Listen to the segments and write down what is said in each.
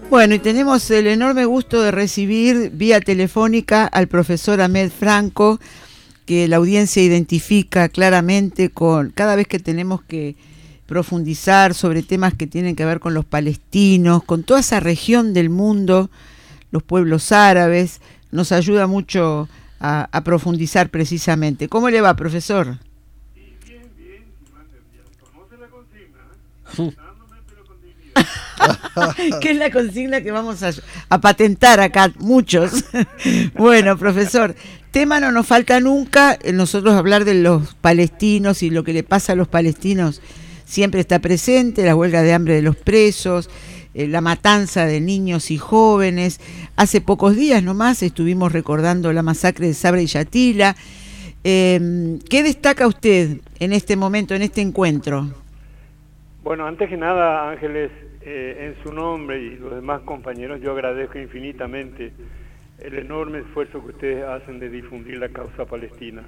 Bueno, y tenemos el enorme gusto de recibir vía telefónica al profesor Ahmed Franco, que la audiencia identifica claramente con cada vez que tenemos que profundizar sobre temas que tienen que ver con los palestinos, con toda esa región del mundo, los pueblos árabes, nos ayuda mucho a profundizar precisamente. ¿Cómo le va, profesor? Bien, conoce la consigna, ¿Qué es la consigna que vamos a patentar acá muchos? Bueno, profesor, tema no nos falta nunca. Nosotros hablar de los palestinos y lo que le pasa a los palestinos siempre está presente, la huelga de hambre de los presos, la matanza de niños y jóvenes. Hace pocos días nomás estuvimos recordando la masacre de Sabra y Yatila. ¿Qué destaca usted en este momento, en este encuentro? Bueno, antes que nada, Ángeles, en su nombre y los demás compañeros, yo agradezco infinitamente el enorme esfuerzo que ustedes hacen de difundir la causa palestina.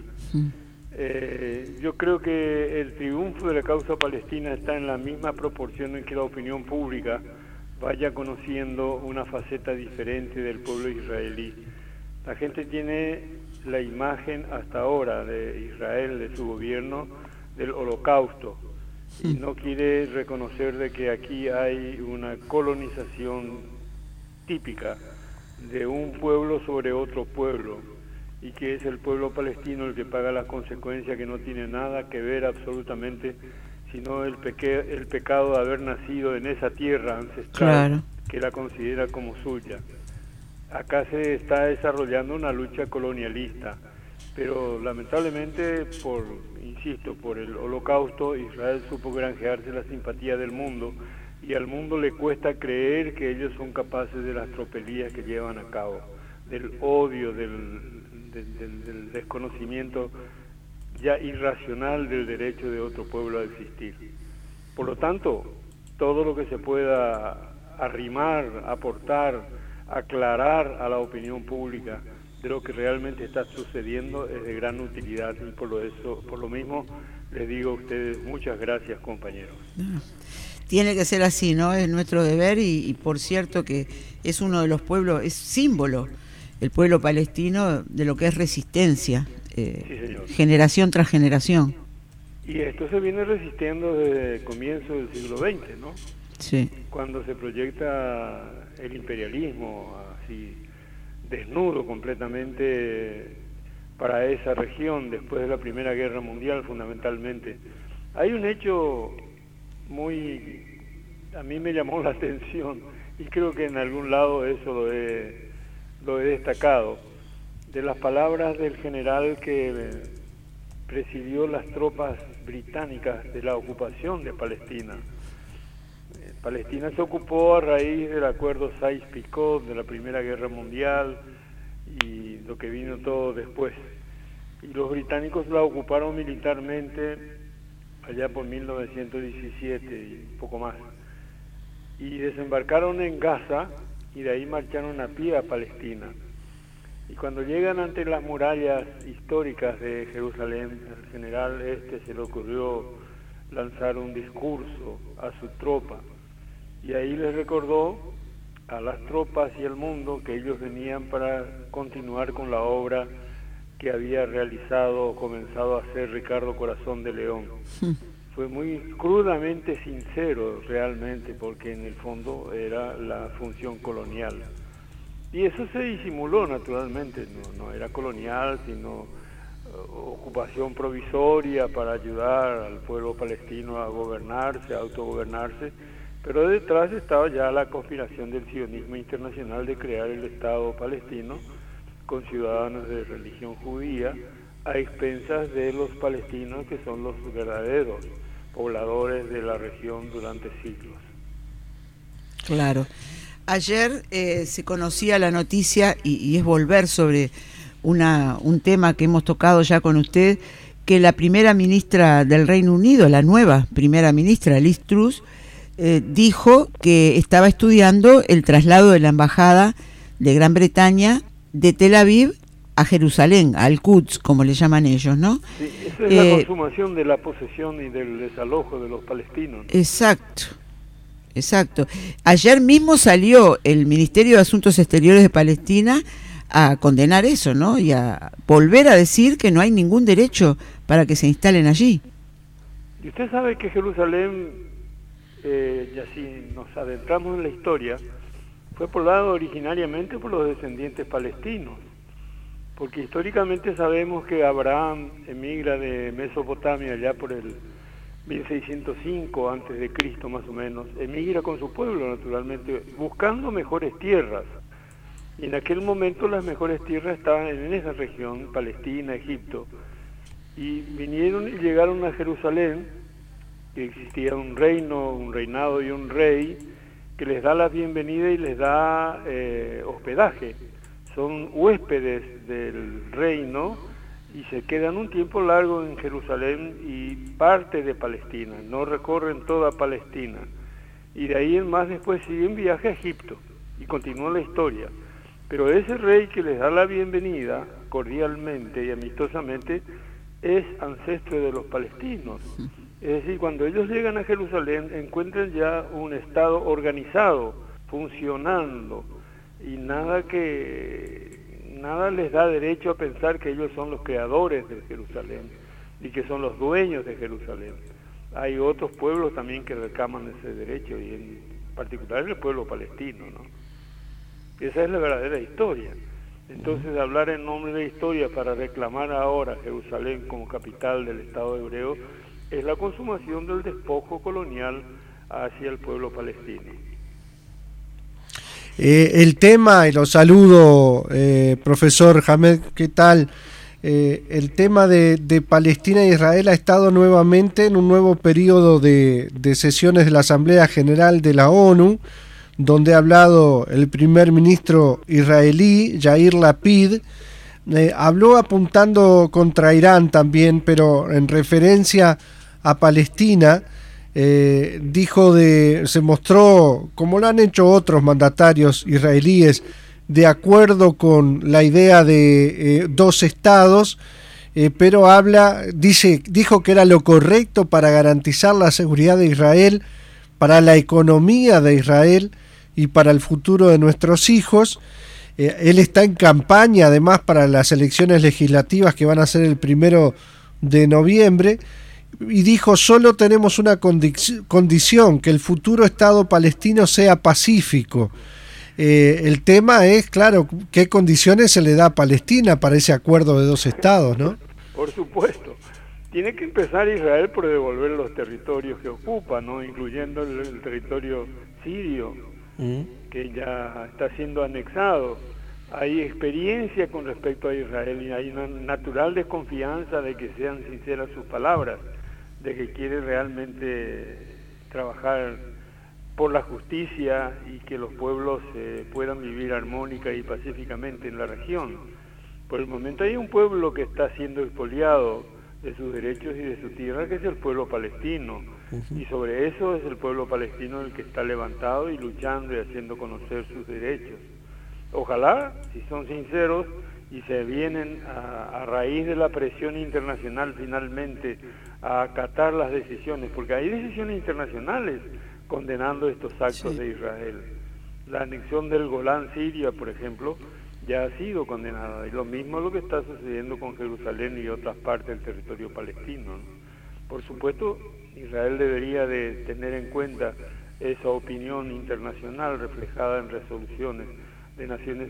Yo creo que el triunfo de la causa palestina está en la misma proporción en que la opinión pública vaya conociendo una faceta diferente del pueblo israelí. La gente tiene la imagen hasta ahora de Israel, de su gobierno, del holocausto, y no quiere reconocer de que aquí hay una colonización típica de un pueblo sobre otro pueblo, y que es el pueblo palestino el que paga las consecuencias, que no tiene nada que ver absolutamente, sino el pecado de haber nacido en esa tierra ancestral, claro, que la considera como suya. Acá se está desarrollando una lucha colonialista, pero lamentablemente, por el holocausto, Israel supo granjearse la simpatía del mundo, y al mundo le cuesta creer que ellos son capaces de las tropelías que llevan a cabo, del odio, del desconocimiento ya irracional del derecho de otro pueblo a existir. Por lo tanto, todo lo que se pueda arrimar, aportar, aclarar a la opinión pública de lo que realmente está sucediendo es de gran utilidad, y por lo mismo les digo a ustedes muchas gracias, compañeros. Tiene que ser así, ¿no? Es nuestro deber, y por cierto que es uno de los pueblos, es símbolo, el pueblo palestino, de lo que es resistencia, sí, generación tras generación. Y esto se viene resistiendo desde el comienzo del siglo XX, ¿no? Sí. Cuando se proyecta el imperialismo así desnudo completamente para esa región después de la Primera Guerra Mundial, fundamentalmente. Hay un hecho a mí me llamó la atención, y creo que en algún lado eso lo he destacado, de las palabras del general que presidió las tropas británicas de la ocupación de Palestina. Palestina se ocupó a raíz del acuerdo Sykes-Picot de la Primera Guerra Mundial y lo que vino todo después. Y los británicos la ocuparon militarmente allá por 1917 y un poco más. Y desembarcaron en Gaza y de ahí marcharon a pie a Palestina. Y cuando llegan ante las murallas históricas de Jerusalén, al general se le ocurrió lanzar un discurso a su tropa. Y ahí les recordó a las tropas y al mundo que ellos venían para continuar con la obra que había realizado o comenzado a hacer Ricardo Corazón de León. Fue muy crudamente sincero realmente, porque en el fondo era la función colonial. Y eso se disimuló naturalmente, no era colonial, sino ocupación provisoria para ayudar al pueblo palestino a gobernarse, a autogobernarse, pero detrás estaba ya la conspiración del sionismo internacional de crear el Estado palestino con ciudadanos de religión judía a expensas de los palestinos, que son los verdaderos pobladores de la región durante siglos. Claro. Ayer se conocía la noticia, y es volver sobre un tema que hemos tocado ya con usted, que la primera ministra del Reino Unido, la nueva primera ministra, Liz Truss, dijo que estaba estudiando el traslado de la embajada de Gran Bretaña de Tel Aviv a Jerusalén, al Quds, como le llaman ellos, ¿no? Sí, eso es la consumación de la posesión y del desalojo de los palestinos. Exacto. exacto. Ayer mismo salió el Ministerio de Asuntos Exteriores de Palestina a condenar eso, ¿no? Y a volver a decir que no hay ningún derecho para que se instalen allí. Y usted sabe que Jerusalén, y así nos adentramos en la historia, fue poblado originariamente por los descendientes palestinos, porque históricamente sabemos que Abraham emigra de Mesopotamia allá por el 1605 antes de Cristo más o menos, emigra con su pueblo naturalmente, buscando mejores tierras. Y en aquel momento las mejores tierras estaban en esa región, Palestina, Egipto. Y vinieron y llegaron a Jerusalén, que existía un reino, un reinado y un rey, que les da la bienvenida y les da hospedaje. Son huéspedes del reino y se quedan un tiempo largo en Jerusalén y parte de Palestina, no recorren toda Palestina. Y de ahí en más después siguen viaje a Egipto y continúa la historia. Pero ese rey que les da la bienvenida cordialmente y amistosamente es ancestro de los palestinos. Es decir, cuando ellos llegan a Jerusalén encuentran ya un estado organizado, funcionando, y nada les da derecho a pensar que ellos son los creadores de Jerusalén y que son los dueños de Jerusalén. Hay otros pueblos también que reclaman ese derecho, y en particular el pueblo palestino, ¿no? Esa es la verdadera historia. Entonces, hablar en nombre de la historia para reclamar ahora Jerusalén como capital del Estado hebreo es la consumación del despojo colonial hacia el pueblo palestino. El tema, y lo saludo, profesor Hamed, ¿qué tal? El tema de Palestina e Israel ha estado nuevamente en un nuevo periodo de sesiones de la Asamblea General de la ONU, donde ha hablado el primer ministro israelí, Yair Lapid. Habló apuntando contra Irán también, pero en referencia a Palestina. Se mostró, como lo han hecho otros mandatarios israelíes, de acuerdo con la idea de dos estados, pero dijo que era lo correcto para garantizar la seguridad de Israel, para la economía de Israel y para el futuro de nuestros hijos. Él está en campaña además para las elecciones legislativas que van a ser el 1 de noviembre. Y dijo, solo tenemos una condición, que el futuro Estado palestino sea pacífico. El tema es, claro, qué condiciones se le da a Palestina para ese acuerdo de dos estados, ¿no? Por supuesto. Tiene que empezar Israel por devolver los territorios que ocupa, ¿no? Incluyendo el territorio sirio, que ya está siendo anexado. Hay experiencia con respecto a Israel y hay una natural desconfianza de que sean sinceras sus palabras, de que quiere realmente trabajar por la justicia y que los pueblos puedan vivir armónica y pacíficamente en la región. Por el momento hay un pueblo que está siendo expoliado de sus derechos y de su tierra, que es el pueblo palestino. Y sobre eso es el pueblo palestino el que está levantado y luchando y haciendo conocer sus derechos. Ojalá, si son sinceros y se vienen a raíz de la presión internacional finalmente a acatar las decisiones, porque hay decisiones internacionales condenando estos actos de Israel. La anexión del Golán Siria, por ejemplo, ya ha sido condenada, y lo mismo es lo que está sucediendo con Jerusalén y otras partes del territorio palestino, ¿no? Por supuesto, Israel debería de tener en cuenta esa opinión internacional reflejada en resoluciones de Naciones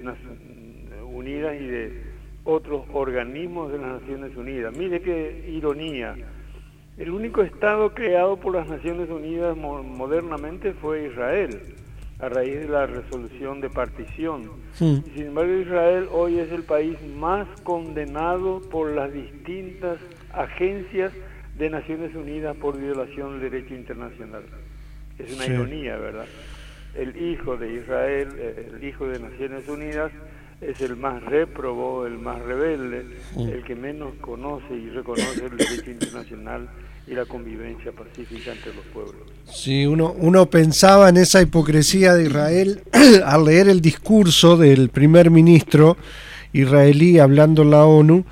Unidas y de otros organismos de las Naciones Unidas. Mire qué ironía. El único Estado creado por las Naciones Unidas modernamente fue Israel, a raíz de la resolución de partición. Sin embargo, Israel hoy es el país más condenado por las distintas agencias de Naciones Unidas por violación del derecho internacional. Es una ironía, ¿verdad? El hijo de Israel, el hijo de Naciones Unidas, es el más réprobo, el más rebelde, el que menos conoce y reconoce el derecho internacional y la convivencia pacífica entre los pueblos. Sí, uno pensaba en esa hipocresía de Israel al leer el discurso del primer ministro israelí hablando en la ONU,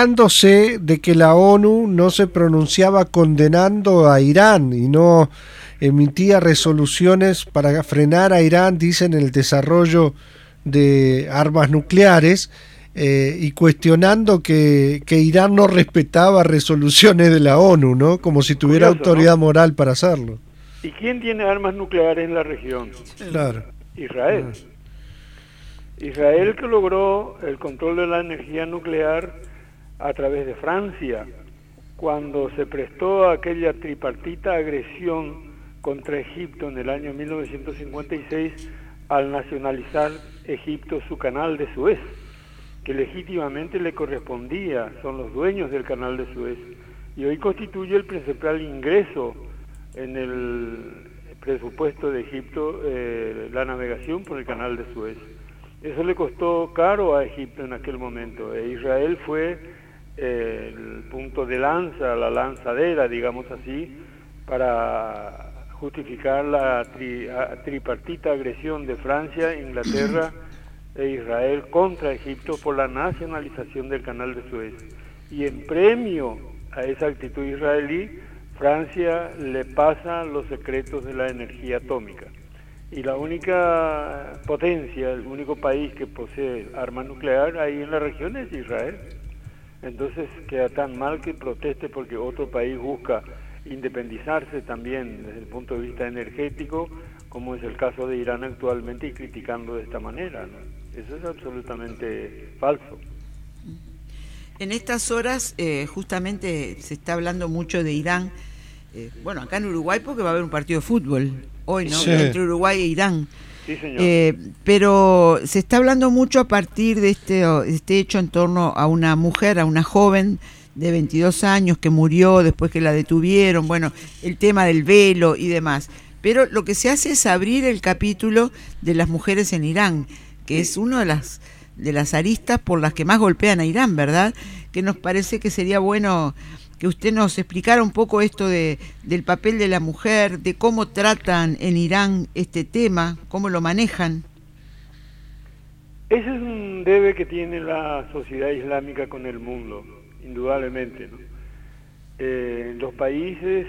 quejándose de que la ONU no se pronunciaba condenando a Irán y no emitía resoluciones para frenar a Irán, dicen, el desarrollo de armas nucleares, y cuestionando que Irán no respetaba resoluciones de la ONU, ¿no? Como si tuviera Curioso, autoridad ¿no? moral para hacerlo. ¿Y quién tiene armas nucleares en la región? Claro. Israel. Israel, que logró el control de la energía nuclear a través de Francia, cuando se prestó a aquella tripartita agresión contra Egipto en el año 1956 al nacionalizar Egipto su canal de Suez, que legítimamente le correspondía, son los dueños del canal de Suez, y hoy constituye el principal ingreso en el presupuesto de Egipto, la navegación por el canal de Suez. Eso le costó caro a Egipto en aquel momento. Israel fue el punto de lanza, la lanzadera, digamos así, para justificar la tripartita agresión de Francia, Inglaterra e Israel contra Egipto por la nacionalización del canal de Suez. Y en premio a esa actitud israelí, Francia le pasa los secretos de la energía atómica. Y la única potencia, el único país que posee armas nucleares ahí en la región es Israel. Entonces queda tan mal que proteste porque otro país busca independizarse también desde el punto de vista energético, como es el caso de Irán actualmente, y criticando de esta manera, ¿no? Eso es absolutamente falso. En estas horas justamente se está hablando mucho de Irán, bueno, acá en Uruguay porque va a haber un partido de fútbol hoy, ¿no? Sí. Entre Uruguay e Irán. Sí, señor. Pero se está hablando mucho a partir de este hecho en torno a una mujer, a una joven de 22 años que murió después que la detuvieron, bueno, el tema del velo y demás. Pero lo que se hace es abrir el capítulo de las mujeres en Irán, que es una de las aristas por las que más golpean a Irán, ¿verdad? Que nos parece que sería bueno que usted nos explicara un poco esto del papel de la mujer, de cómo tratan en Irán este tema, cómo lo manejan. Ese es un debe que tiene la sociedad islámica con el mundo, indudablemente, ¿no? Los países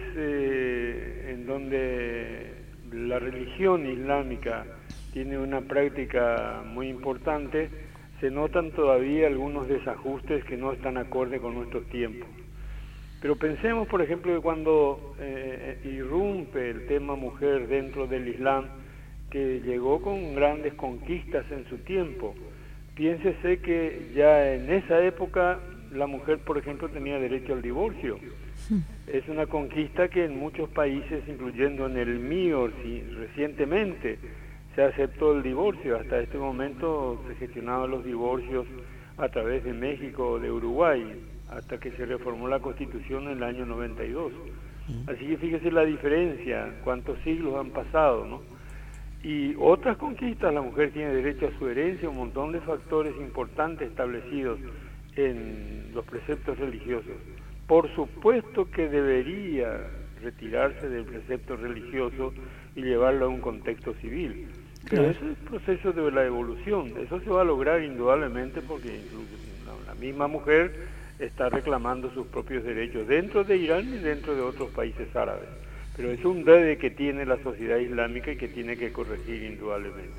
en donde la religión islámica tiene una práctica muy importante, se notan todavía algunos desajustes que no están acorde con nuestros tiempos. Pero pensemos, por ejemplo, que cuando irrumpe el tema mujer dentro del Islam, que llegó con grandes conquistas en su tiempo, piénsese que ya en esa época la mujer, por ejemplo, tenía derecho al divorcio. Es una conquista que en muchos países, incluyendo en el mío, recientemente se aceptó el divorcio. Hasta este momento se gestionaban los divorcios a través de México o de Uruguay, hasta que se reformó la Constitución en el año 92. Así que fíjese la diferencia, cuántos siglos han pasado, ¿no? Y otras conquistas, la mujer tiene derecho a su herencia, un montón de factores importantes establecidos en los preceptos religiosos. Por supuesto que debería retirarse del precepto religioso y llevarlo a un contexto civil. Pero eso es el proceso de la evolución. Eso se va a lograr indudablemente porque incluso la misma mujer está reclamando sus propios derechos dentro de Irán y dentro de otros países árabes. Pero es un debe que tiene la sociedad islámica y que tiene que corregir indudablemente.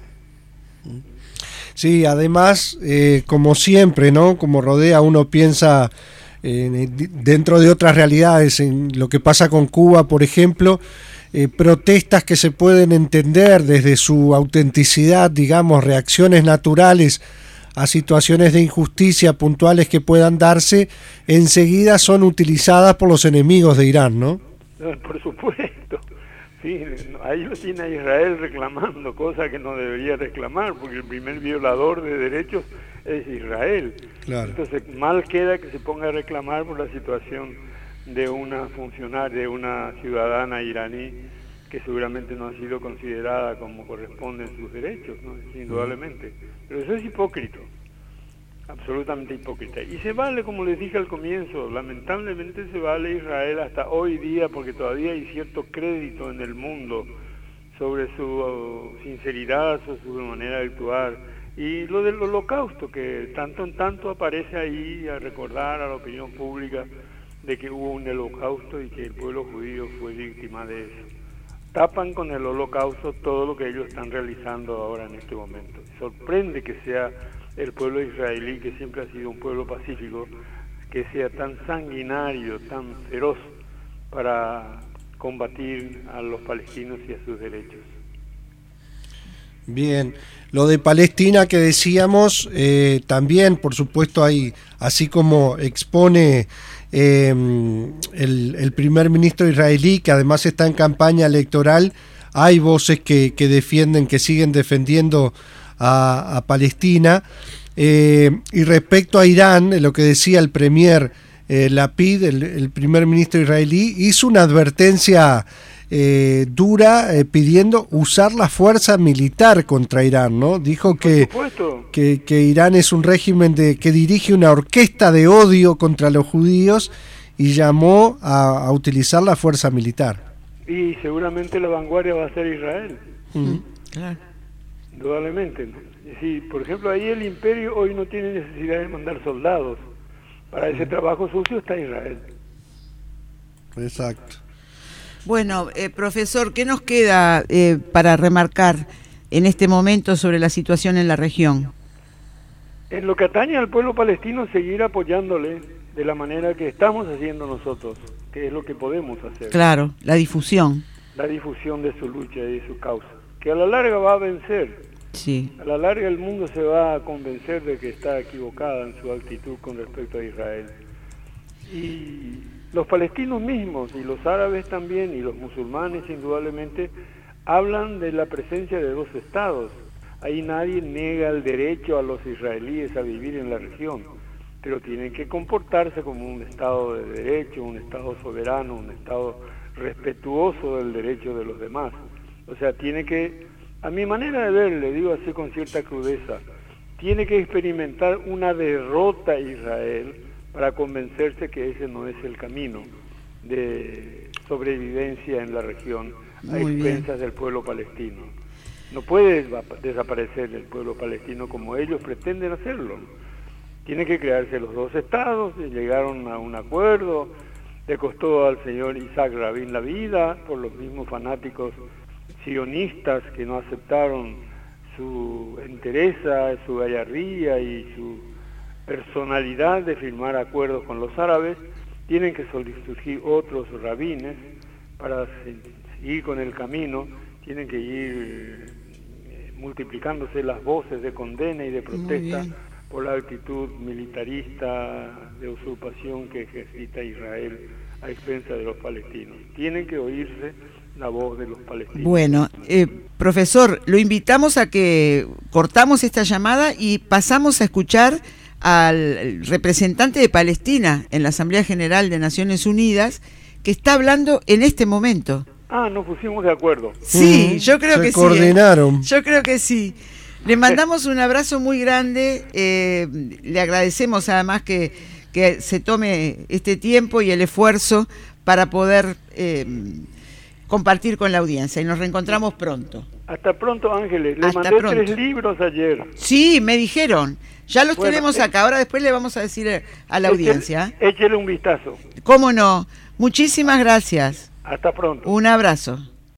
Sí, además, como siempre, ¿no? Como Rodea, uno piensa dentro de otras realidades, en lo que pasa con Cuba, por ejemplo, protestas que se pueden entender desde su autenticidad, digamos, reacciones naturales a situaciones de injusticia puntuales que puedan darse, enseguida son utilizadas por los enemigos de Irán, ¿no? Por supuesto, sí, ahí lo tiene Israel reclamando, cosa que no debería reclamar, porque el primer violador de derechos es Israel. Claro. Entonces, mal queda que se ponga a reclamar por la situación de una funcionaria, de una ciudadana iraní, que seguramente no ha sido considerada como corresponden sus derechos, ¿no? Indudablemente. Pero eso es hipócrita, absolutamente hipócrita. Y se vale, como les dije al comienzo, lamentablemente se vale Israel hasta hoy día, porque todavía hay cierto crédito en el mundo sobre su sinceridad, sobre su manera de actuar. Y lo del holocausto, que tanto en tanto aparece ahí a recordar a la opinión pública de que hubo un holocausto y que el pueblo judío fue víctima de eso. tapan con el holocausto todo lo que ellos están realizando ahora en este momento. Sorprende que sea el pueblo israelí, que siempre ha sido un pueblo pacífico, que sea tan sanguinario, tan feroz para combatir a los palestinos y a sus derechos. Bien, lo de Palestina que decíamos, también por supuesto hay, así como expone el primer ministro israelí, que además está en campaña electoral, hay voces que defienden, que siguen defendiendo a Palestina. Y respecto a Irán, lo que decía el premier Lapid, el primer ministro israelí, hizo una advertencia dura pidiendo usar la fuerza militar contra Irán, ¿no? Dijo que Irán es un régimen que dirige una orquesta de odio contra los judíos y llamó a utilizar la fuerza militar. Y seguramente la vanguardia va a ser Israel. Claro. Indudablemente. Es decir, por ejemplo, ahí el imperio hoy no tiene necesidad de mandar soldados. Para ese trabajo sucio está Israel. Exacto. Bueno, profesor, ¿qué nos queda para remarcar en este momento sobre la situación en la región? En lo que atañe al pueblo palestino, seguir apoyándole de la manera que estamos haciendo nosotros, que es lo que podemos hacer. Claro, la difusión. La difusión de su lucha y de su causa, que a la larga va a vencer. Sí. A la larga el mundo se va a convencer de que está equivocada en su actitud con respecto a Israel. Y los palestinos mismos, y los árabes también, y los musulmanes indudablemente, hablan de la presencia de dos estados. Ahí nadie niega el derecho a los israelíes a vivir en la región, pero tienen que comportarse como un estado de derecho, un estado soberano, un estado respetuoso del derecho de los demás. O sea, tiene que, a mi manera de ver, le digo así con cierta crudeza, tiene que experimentar una derrota Israel para convencerse que ese no es el camino de sobrevivencia en la región a expensas del pueblo palestino. No puede desaparecer el pueblo palestino como ellos pretenden hacerlo. Tiene que crearse los dos estados, y llegaron a un acuerdo, le costó al señor Isaac Rabin la vida, por los mismos fanáticos sionistas que no aceptaron su entereza, su gallardía y su personalidad de firmar acuerdos con los árabes. Tienen que surgir otros rabines para seguir con el camino, tienen que ir multiplicándose las voces de condena y de protesta por la actitud militarista de usurpación que ejercita Israel a expensas de los palestinos. Tienen que oírse la voz de los palestinos. Bueno, profesor, lo invitamos a que cortamos esta llamada y pasamos a escuchar al representante de Palestina en la Asamblea General de Naciones Unidas, que está hablando en este momento. Ah, nos pusimos de acuerdo. Sí, yo creo que sí. Se coordinaron. Yo creo que sí. Le mandamos un abrazo muy grande, le agradecemos además que se tome este tiempo y el esfuerzo para poder compartir con la audiencia, y nos reencontramos pronto. Hasta pronto, Ángeles. Le mandé 3 libros ayer. Sí, me dijeron. Ya los tenemos acá. Ahora después le vamos a decir a la audiencia. Échele un vistazo. ¿Cómo no? Muchísimas gracias. Hasta pronto. Un abrazo.